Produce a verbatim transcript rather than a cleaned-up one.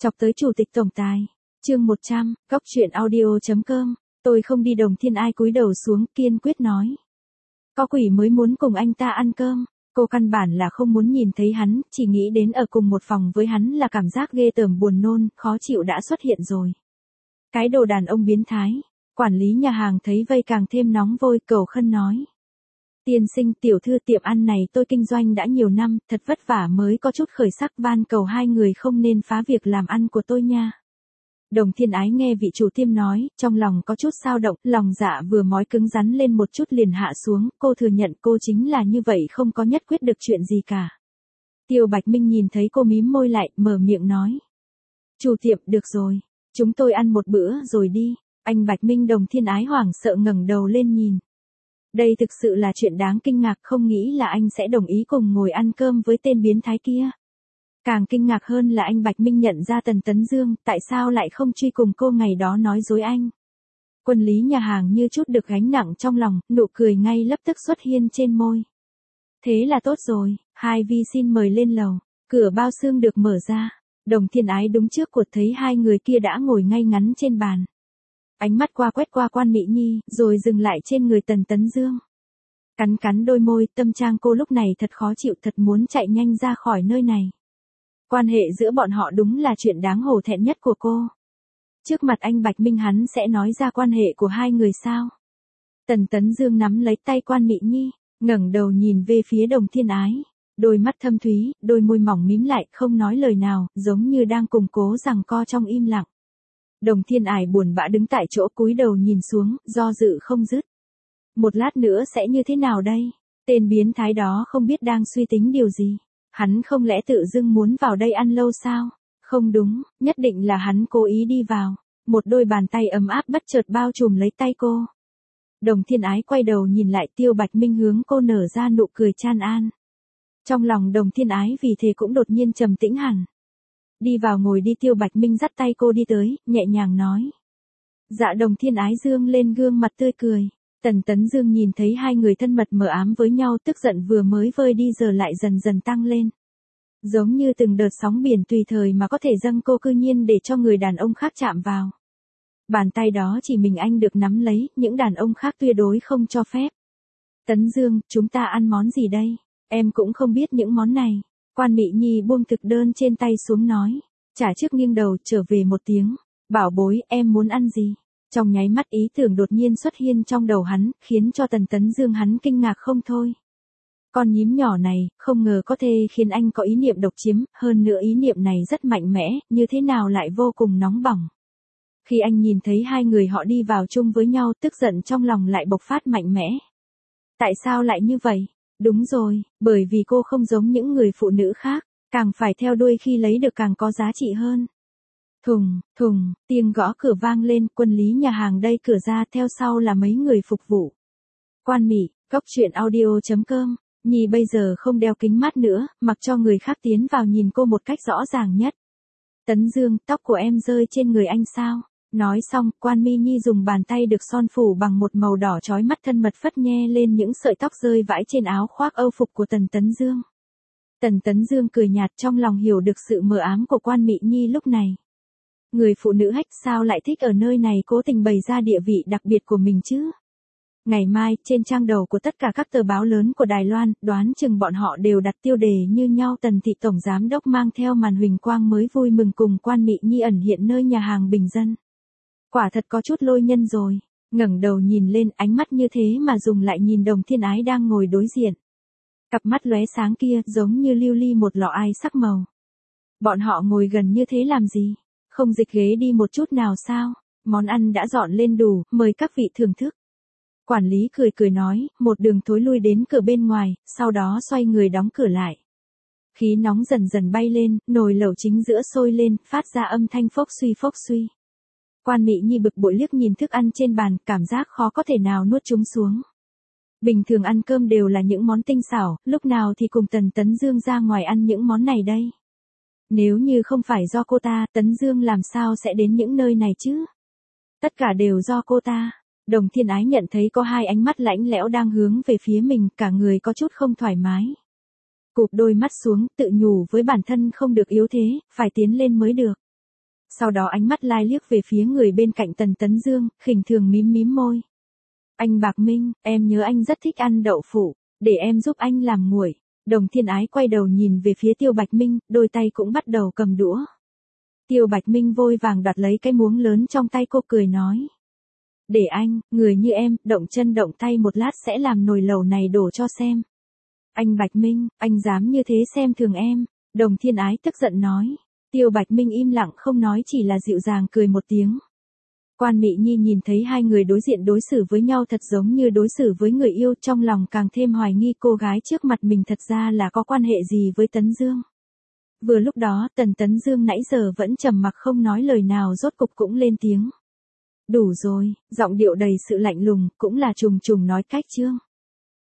Chọc tới chủ tịch tổng tài. Chương một trăm, góc truyện audio chấm com. Tôi không đi. Đồng Thiên Ái cúi đầu xuống, kiên quyết nói. Có quỷ mới muốn cùng anh ta ăn cơm. Cô căn bản là không muốn nhìn thấy hắn, chỉ nghĩ đến ở cùng một phòng với hắn là cảm giác ghê tởm, buồn nôn, khó chịu đã xuất hiện rồi. Cái đồ đàn ông biến thái. Quản lý nhà hàng thấy vây càng thêm nóng vôi, cầu khân nói. Tiên sinh, tiểu thư, tiệm ăn này tôi kinh doanh đã nhiều năm, thật vất vả mới có chút khởi sắc, van cầu hai người không nên phá việc làm ăn của tôi nha. Đồng Thiên Ái nghe vị chủ tiệm nói, trong lòng có chút dao động, lòng dạ vừa mói cứng rắn lên một chút liền hạ xuống, cô thừa nhận cô chính là như vậy, không có nhất quyết được chuyện gì cả. Tiêu Bạch Minh nhìn thấy cô mím môi lại, mở miệng nói. Chủ tiệm, được rồi, chúng tôi ăn một bữa rồi đi. Anh Bạch Minh. Đồng Thiên Ái hoảng sợ ngẩng đầu lên nhìn. Đây thực sự là chuyện đáng kinh ngạc, không nghĩ là anh sẽ đồng ý cùng ngồi ăn cơm với tên biến thái kia. Càng kinh ngạc hơn là anh Bạch Minh nhận ra Tần Tấn Dương, tại sao lại không truy cùng cô ngày đó nói dối anh. Quân lý nhà hàng như chút được gánh nặng trong lòng, nụ cười ngay lập tức xuất hiện trên môi. Thế là tốt rồi, hai vi xin mời lên lầu. Cửa bao xương được mở ra. Đồng Thiên Ái đúng trước cuộc thấy hai người kia đã ngồi ngay ngắn trên bàn. Ánh mắt qua quét qua Quan Mỹ Nhi, rồi dừng lại trên người Tần Tấn Dương. Cắn cắn đôi môi, tâm trạng cô lúc này thật khó chịu, thật muốn chạy nhanh ra khỏi nơi này. Quan hệ giữa bọn họ đúng là chuyện đáng hổ thẹn nhất của cô. Trước mặt anh Bạch Minh hắn sẽ nói ra quan hệ của hai người sao? Tần Tấn Dương nắm lấy tay Quan Mỹ Nhi, ngẩng đầu nhìn về phía Đồng Thiên Ái. Đôi mắt thâm thúy, đôi môi mỏng mím lại, không nói lời nào, giống như đang cùng cố giằng co trong im lặng. Đồng Thiên Ái buồn bã đứng tại chỗ, cúi đầu nhìn xuống, do dự không dứt. Một lát nữa sẽ như thế nào đây? Tên biến thái đó không biết đang suy tính điều gì. Hắn không lẽ tự dưng muốn vào đây ăn lâu sao? Không đúng, nhất định là hắn cố ý đi vào. Một đôi bàn tay ấm áp bất chợt bao trùm lấy tay cô. Đồng Thiên Ái quay đầu nhìn lại, Tiêu Bạch Minh hướng cô nở ra nụ cười chan an. Trong lòng Đồng Thiên Ái vì thế cũng đột nhiên trầm tĩnh hẳn. Đi vào ngồi đi. Tiêu Bạch Minh dắt tay cô đi tới, nhẹ nhàng nói. Dạ. Đồng Thiên Ái dương lên gương mặt tươi cười. Tần Tấn Dương nhìn thấy hai người thân mật mờ ám với nhau, tức giận vừa mới vơi đi giờ lại dần dần tăng lên. Giống như từng đợt sóng biển tùy thời mà có thể dâng, cô cư nhiên để cho người đàn ông khác chạm vào. Bàn tay đó chỉ mình anh được nắm lấy, những đàn ông khác tuyệt đối không cho phép. Tấn Dương, chúng ta ăn món gì đây? Em cũng không biết những món này. Quan Mỹ Nhi buông thực đơn trên tay xuống nói. Trả trước nghiêng đầu, trở về một tiếng. Bảo bối, em muốn ăn gì? Trong nháy mắt ý tưởng đột nhiên xuất hiện trong đầu hắn, khiến cho Tần Tấn Dương hắn kinh ngạc không thôi. Con nhím nhỏ này, không ngờ có thể khiến anh có ý niệm độc chiếm, hơn nữa ý niệm này rất mạnh mẽ, như thế nào lại vô cùng nóng bỏng. Khi anh nhìn thấy hai người họ đi vào chung với nhau, tức giận trong lòng lại bộc phát mạnh mẽ. Tại sao lại như vậy? Đúng rồi, bởi vì cô không giống những người phụ nữ khác, càng phải theo đuôi khi lấy được càng có giá trị hơn. Thùng, thùng, tiếng gõ cửa vang lên, quân lý nhà hàng đẩy cửa ra, theo sau là mấy người phục vụ. Quan Mỹ, góc truyện audio chấm com. Nhi bây giờ không đeo kính mát nữa, mặc cho người khác tiến vào nhìn cô một cách rõ ràng nhất. Tấn Dương, tóc của em rơi trên người anh sao? Nói xong, Quan Mỹ Nhi dùng bàn tay được son phủ bằng một màu đỏ chói mắt thân mật phất nhe lên những sợi tóc rơi vãi trên áo khoác âu phục của Tần Tấn Dương. Tần Tấn Dương cười nhạt, trong lòng hiểu được sự mờ ám của Quan Mỹ Nhi lúc này. Người phụ nữ hách sao lại thích ở nơi này cố tình bày ra địa vị đặc biệt của mình chứ? Ngày mai, trên trang đầu của tất cả các tờ báo lớn của Đài Loan, đoán chừng bọn họ đều đặt tiêu đề như nhau. Tần thị tổng giám đốc mang theo màn huỳnh quang mới vui mừng cùng Quan Mỹ Nhi ẩn hiện nơi nhà hàng bình dân. Quả thật có chút lôi nhân rồi. Ngẩng đầu nhìn lên, ánh mắt như thế mà dùng lại nhìn Đồng Thiên Ái đang ngồi đối diện. Cặp mắt lóe sáng kia giống như lưu ly một lọ ai sắc màu. Bọn họ ngồi gần như thế làm gì? Không dịch ghế đi một chút nào sao? Món ăn đã dọn lên đủ, mời các vị thưởng thức. Quản lý cười cười nói, một đường thối lui đến cửa bên ngoài, sau đó xoay người đóng cửa lại. Khí nóng dần dần bay lên, nồi lẩu chính giữa sôi lên, phát ra âm thanh phốc suy phốc suy. Quan Mỹ Nhi bực bội liếc nhìn thức ăn trên bàn, cảm giác khó có thể nào nuốt chúng xuống. Bình thường ăn cơm đều là những món tinh xảo, lúc nào thì cùng Tần Tấn Dương ra ngoài ăn những món này đây. Nếu như không phải do cô ta, Tấn Dương làm sao sẽ đến những nơi này chứ? Tất cả đều do cô ta. Đồng Thiên Ái nhận thấy có hai ánh mắt lạnh lẽo đang hướng về phía mình, cả người có chút không thoải mái. Cụp đôi mắt xuống, tự nhủ với bản thân không được yếu thế, phải tiến lên mới được. Sau đó ánh mắt lai liếc về phía người bên cạnh Tần Tấn Dương, khinh thường mím mím môi. Anh Bạc Minh, em nhớ anh rất thích ăn đậu phụ, để em giúp anh làm nguội. Đồng Thiên Ái quay đầu nhìn về phía Tiêu Bạch Minh, đôi tay cũng bắt đầu cầm đũa. Tiêu Bạch Minh vội vàng đoạt lấy cái muỗng lớn trong tay cô, cười nói. Để anh, người như em, động chân động tay một lát sẽ làm nồi lẩu này đổ cho xem. Anh Bạch Minh, anh dám như thế xem thường em. Đồng Thiên Ái tức giận nói. Tiêu Bạch Minh im lặng không nói, chỉ là dịu dàng cười một tiếng. Quan Mị Nhi nhìn thấy hai người đối diện đối xử với nhau thật giống như đối xử với người yêu, trong lòng càng thêm hoài nghi cô gái trước mặt mình thật ra là có quan hệ gì với Tấn Dương. Vừa lúc đó Tần Tấn Dương nãy giờ vẫn trầm mặc không nói lời nào rốt cục cũng lên tiếng. Đủ rồi, giọng điệu đầy sự lạnh lùng, cũng là trùng trùng nói cách Trương.